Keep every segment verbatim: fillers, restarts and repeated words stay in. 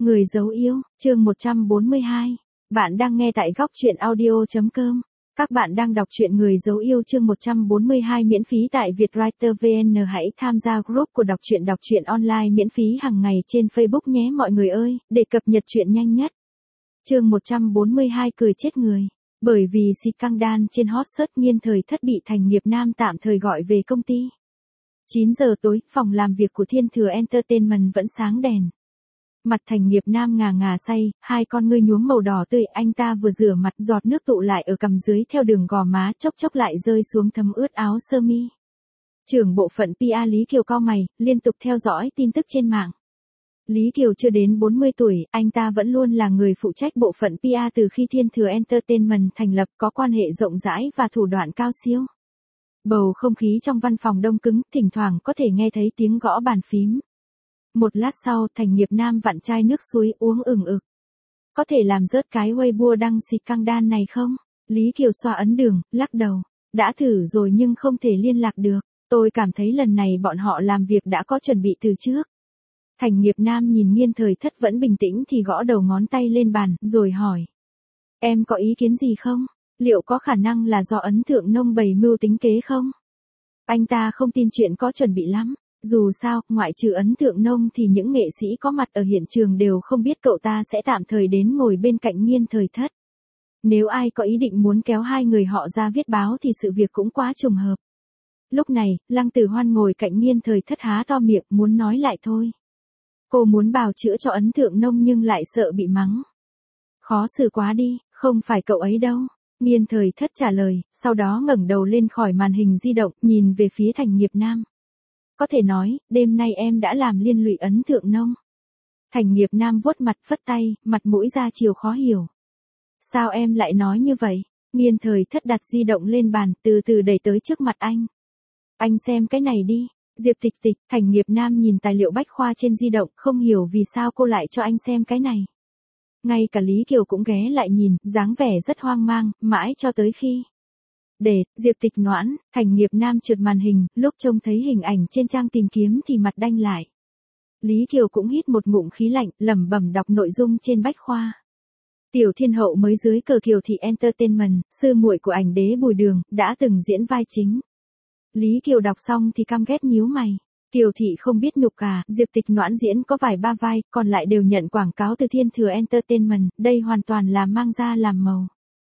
Người dấu yêu, chương một trăm bốn mươi hai. Bạn đang nghe tại góc truyện audio chấm com. Các bạn đang đọc truyện Người dấu yêu chương một trăm bốn mươi hai miễn phí tại Vietwriter vê en. Hãy tham gia group của đọc truyện đọc truyện online miễn phí hàng ngày trên Facebook nhé mọi người ơi, để cập nhật truyện nhanh nhất. Chương một trăm bốn mươi hai cười chết người. Bởi vì scandal trên hot search Nghiên Thời Thất bị Thành Nghiệp Nam tạm thời gọi về công ty. chín giờ tối, phòng làm việc của Thiên Thừa Entertainment vẫn sáng đèn. Mặt Thành Nghiệp Nam ngà ngà say, hai con ngươi nhuốm màu đỏ tươi, anh ta vừa rửa mặt, giọt nước tụ lại ở cằm dưới theo đường gò má, chốc chốc lại rơi xuống thấm ướt áo sơ mi. Trưởng bộ phận pê e Lý Kiều cau mày, liên tục theo dõi tin tức trên mạng. Lý Kiều chưa đến bốn mươi tuổi, anh ta vẫn luôn là người phụ trách bộ phận pê e từ khi Thiên Thừa Entertainment thành lập, có quan hệ rộng rãi và thủ đoạn cao siêu. Bầu không khí trong văn phòng đông cứng, thỉnh thoảng có thể nghe thấy tiếng gõ bàn phím. Một lát sau, Thành Nghiệp Nam vặn chai nước suối uống ừng ực. Có thể làm rớt cái Weibo đăng scandal này không? Lý Kiều xoa ấn đường, lắc đầu. Đã thử rồi nhưng không thể liên lạc được. Tôi cảm thấy lần này bọn họ làm việc đã có chuẩn bị từ trước. Thành Nghiệp Nam nhìn Nghiên Thời Thất vẫn bình tĩnh thì gõ đầu ngón tay lên bàn, rồi hỏi. Em có ý kiến gì không? Liệu có khả năng là do Ấn Thượng Nông bày mưu tính kế không? Anh ta không tin chuyện có chuẩn bị lắm. Dù sao, ngoại trừ Ấn Thượng Nông thì những nghệ sĩ có mặt ở hiện trường đều không biết cậu ta sẽ tạm thời đến ngồi bên cạnh Nghiên Thời Thất. Nếu ai có ý định muốn kéo hai người họ ra viết báo thì sự việc cũng quá trùng hợp. Lúc này, Lăng Tử Hoan ngồi cạnh Nghiên Thời Thất há to miệng muốn nói lại thôi. Cô muốn bào chữa cho Ấn Thượng Nông nhưng lại sợ bị mắng. Khó xử quá đi, không phải cậu ấy đâu. Nghiên Thời Thất trả lời, sau đó ngẩng đầu lên khỏi màn hình di động, nhìn về phía Thành Nghiệp Nam. Có thể nói, đêm nay em đã làm liên lụy Ấn Thượng Nông. Thành Nghiệp Nam vuốt mặt phất tay, mặt mũi ra chiều khó hiểu. Sao em lại nói như vậy? Nghiên Thời Thất đặt di động lên bàn, từ từ đẩy tới trước mặt anh. Anh xem cái này đi. Diệp Tịch Tịch, Thành Nghiệp Nam nhìn tài liệu bách khoa trên di động, không hiểu vì sao cô lại cho anh xem cái này. Ngay cả Lý Kiều cũng ghé lại nhìn, dáng vẻ rất hoang mang, mãi cho tới khi. Để, Diệp Tịch Noãn, Thành Nghiệp Nam trượt màn hình, lúc trông thấy hình ảnh trên trang tìm kiếm thì mặt đanh lại. Lý Kiều cũng hít một ngụm khí lạnh, lẩm bẩm đọc nội dung trên bách khoa. Tiểu Thiên Hậu mới dưới cờ Kiều Thị Entertainment, sư muội của ảnh đế Bùi Đường, đã từng diễn vai chính. Lý Kiều đọc xong thì căm ghét nhíu mày. Kiều Thị không biết nhục cả, Diệp Tịch Noãn diễn có vài ba vai, còn lại đều nhận quảng cáo từ Thiên Thừa Entertainment, đây hoàn toàn là mang ra làm màu.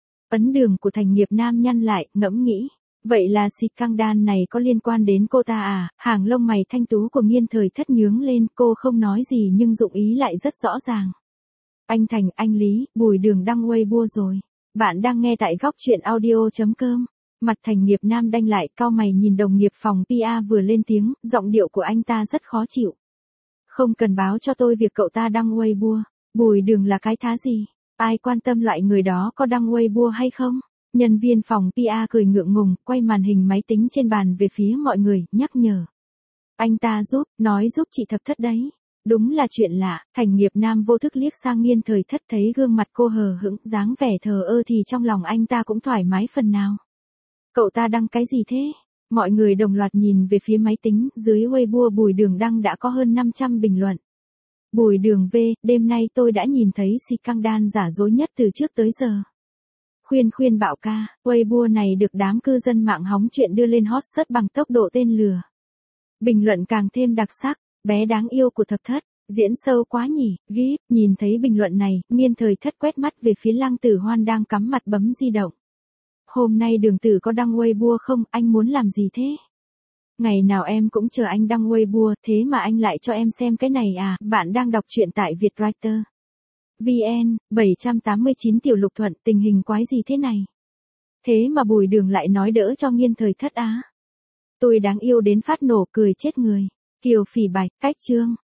Ấn đường của Thành Nghiệp Nam nhăn lại, ngẫm nghĩ. Vậy là scandal này có liên quan đến cô ta à? Hàng lông mày thanh tú của Nghiên Thời Thất nhướng lên, cô không nói gì nhưng dụng ý lại rất rõ ràng. Anh Thành, anh Lý, Bùi Đường đăng Weibo rồi. Bạn đang nghe tại góc truyện audio chấm com. Mặt Thành Nghiệp Nam đanh lại, cau mày nhìn đồng nghiệp phòng pê e vừa lên tiếng, giọng điệu của anh ta rất khó chịu. Không cần báo cho tôi việc cậu ta đăng Weibo. Bùi Đường là cái thá gì? Ai quan tâm loại người đó có đăng Weibo hay không? Nhân viên phòng pê e cười ngượng ngùng, quay màn hình máy tính trên bàn về phía mọi người, nhắc nhở. Anh ta giúp, nói giúp chị Thập Thất đấy. Đúng là chuyện lạ, Thành Nghiệp Nam vô thức liếc sang Nghiên Thời Thất thấy gương mặt cô hờ hững, dáng vẻ thờ ơ thì trong lòng anh ta cũng thoải mái phần nào. Cậu ta đăng cái gì thế? Mọi người đồng loạt nhìn về phía máy tính, dưới Weibo Bùi Đường đăng đã có hơn năm trăm bình luận. Bùi Đường V, đêm nay tôi đã nhìn thấy scandal giả dối nhất từ trước tới giờ. Khuyên khuyên bạo ca, Weibo này được đám cư dân mạng hóng chuyện đưa lên hot search bằng tốc độ tên lừa. Bình luận càng thêm đặc sắc, bé đáng yêu của Thập Thất, diễn sâu quá nhỉ, gíp, nhìn thấy bình luận này, Nghiên Thời Thất quét mắt về phía Lăng Tử Hoan đang cắm mặt bấm di động. Hôm nay Đường Tử có đăng Weibo không, anh muốn làm gì thế? Ngày nào em cũng chờ anh đăng Weibo, thế mà anh lại cho em xem cái này à? Bạn đang đọc truyện tại Vietwriter vê en. bảy trăm tám mươi chín Tiểu Lục Thuận, tình hình quái gì thế này? Thế mà Bùi Đường lại nói đỡ cho Nghiên Thời Thất á? Tôi đáng yêu đến phát nổ, cười chết người. Kiều Phỉ Bạch, cách chương.